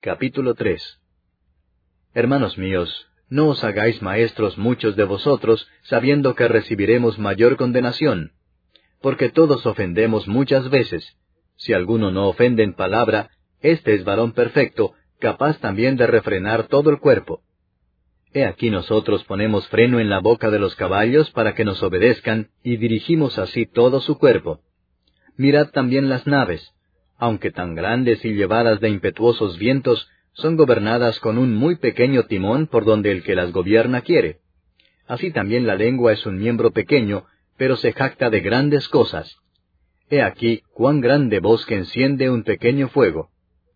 Capítulo 3. Hermanos míos, no os hagáis maestros muchos de vosotros, sabiendo que recibiremos mayor condenación. Porque todos ofendemos muchas veces. Si alguno no ofende en palabra, éste es varón perfecto, capaz también de refrenar todo el cuerpo. He aquí nosotros ponemos freno en la boca de los caballos para que nos obedezcan, y dirigimos así todo su cuerpo. Mirad también las naves, aunque tan grandes y llevadas de impetuosos vientos, son gobernadas con un muy pequeño timón por donde el que las gobierna quiere. Así también la lengua es un miembro pequeño, pero se jacta de grandes cosas. He aquí cuán grande bosque enciende un pequeño fuego.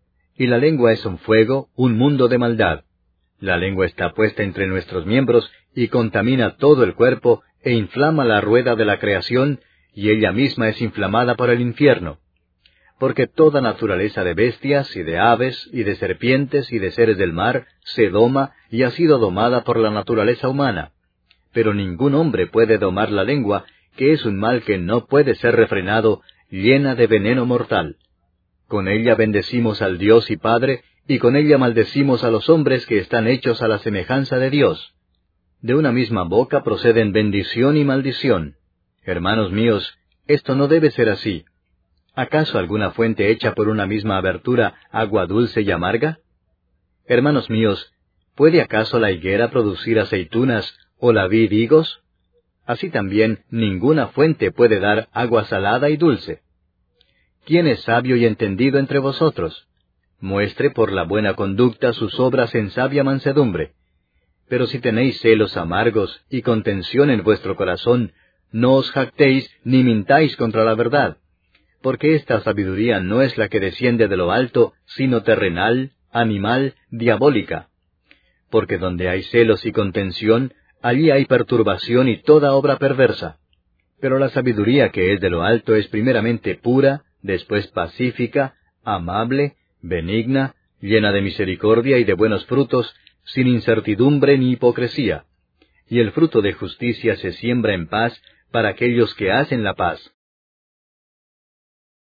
Y la lengua es un fuego, un mundo de maldad. La lengua está puesta entre nuestros miembros, y contamina todo el cuerpo, e inflama la rueda de la creación, y ella misma es inflamada por el infierno. Porque toda naturaleza de bestias, y de aves, y de serpientes, y de seres del mar, se doma, y ha sido domada por la naturaleza humana. Pero ningún hombre puede domar la lengua, que es un mal que no puede ser refrenado, llena de veneno mortal. Con ella bendecimos al Dios y Padre, y con ella maldecimos a los hombres que están hechos a la semejanza de Dios. De una misma boca proceden bendición y maldición. Hermanos míos, esto no debe ser así. ¿Acaso alguna fuente hecha por una misma abertura agua dulce y amarga? Hermanos míos, ¿puede acaso la higuera producir aceitunas o la vid higos? Así también ninguna fuente puede dar agua salada y dulce. ¿Quién es sabio y entendido entre vosotros? Muestre por la buena conducta sus obras en sabia mansedumbre. Pero si tenéis celos amargos y contención en vuestro corazón, no os jactéis ni mintáis contra la verdad. Porque esta sabiduría no es la que desciende de lo alto, sino terrenal, animal, diabólica. Porque donde hay celos y contención, allí hay perturbación y toda obra perversa. Pero la sabiduría que es de lo alto es primeramente pura, después pacífica, amable, benigna, llena de misericordia y de buenos frutos, sin incertidumbre ni hipocresía. Y el fruto de justicia se siembra en paz para aquellos que hacen la paz.